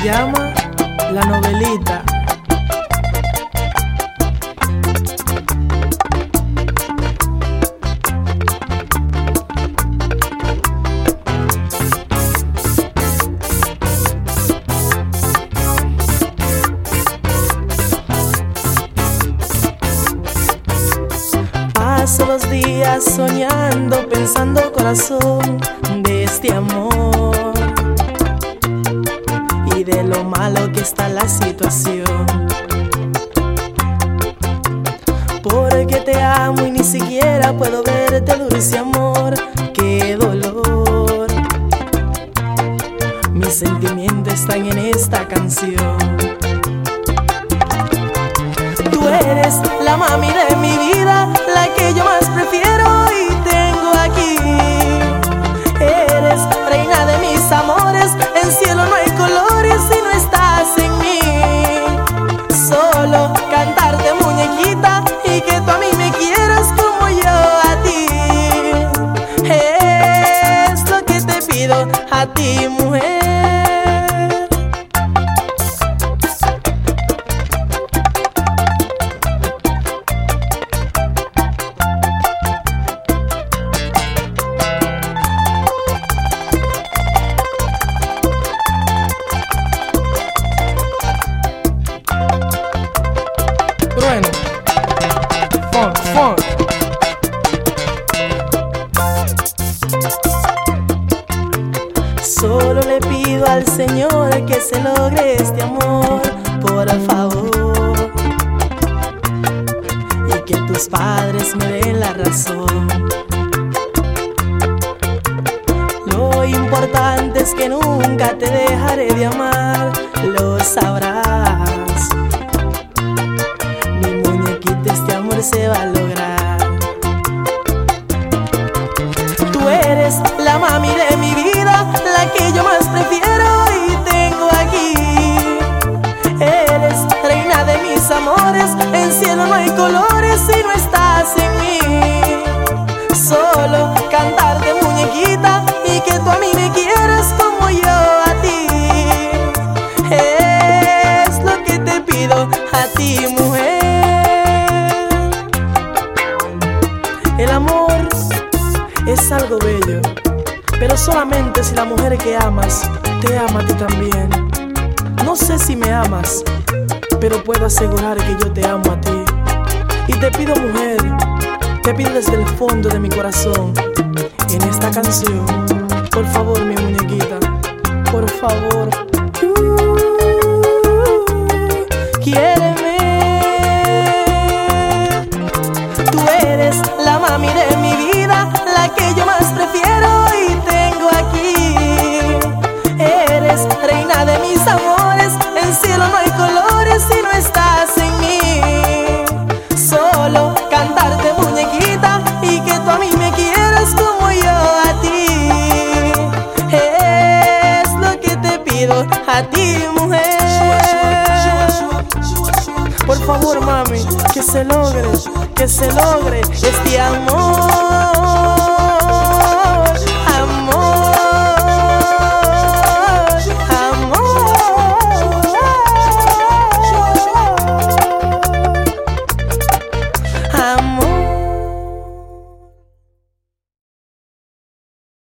llama La Novelita. Paso los días soñando, pensando corazón de este amor y de lo malo que está la situación. Porque te amo y ni siquiera puedo verte, dulce amor, qué dolor. Mis sentimientos están en esta canción. Tú eres la mami de mi vida, la que yo más prefiero y tengo aquí. Eres reina de mis amores, en cielo no hay colores si no estás en mí. Solo cantarte, muñequita, y que tú a mí me quieras como yo a ti. Es lo que te pido a ti, mujer. Trueno, funk, funk. Solo le pido al Señor que se logre este amor, por favor, y que tus padres me den la razón. Lo importante es que nunca te dejaré de amar, lo sabrás. Se va a lograr. Tú eres la mami de mi vida, la que yo más prefiero y tengo aquí. Eres reina de mis amores, en cielo no hay colores si no estás en mí. Solo cantarte, muñequita, y que tú a mí me quieras como yo a ti. Es lo que te pido a ti, mujer. El amor es algo bello, pero solamente si la mujer que amas te ama a ti también. No sé si me amas, pero puedo asegurar que yo te amo a ti. Y te pido, mujer, te pido desde el fondo de mi corazón, en esta canción, por favor, mi muñequita, por favor, quiéreme. Tú eres la mami de mi vida, la que yo más prefiero y tengo aquí. Eres reina de mis amores, en cielo no hay colores si no estás en mí. Solo cantarte, muñequita, y que tú a mí me quieras como yo a ti. Es lo que te pido a ti, mujer. Por favor, mami, que se logre este amor. Amor.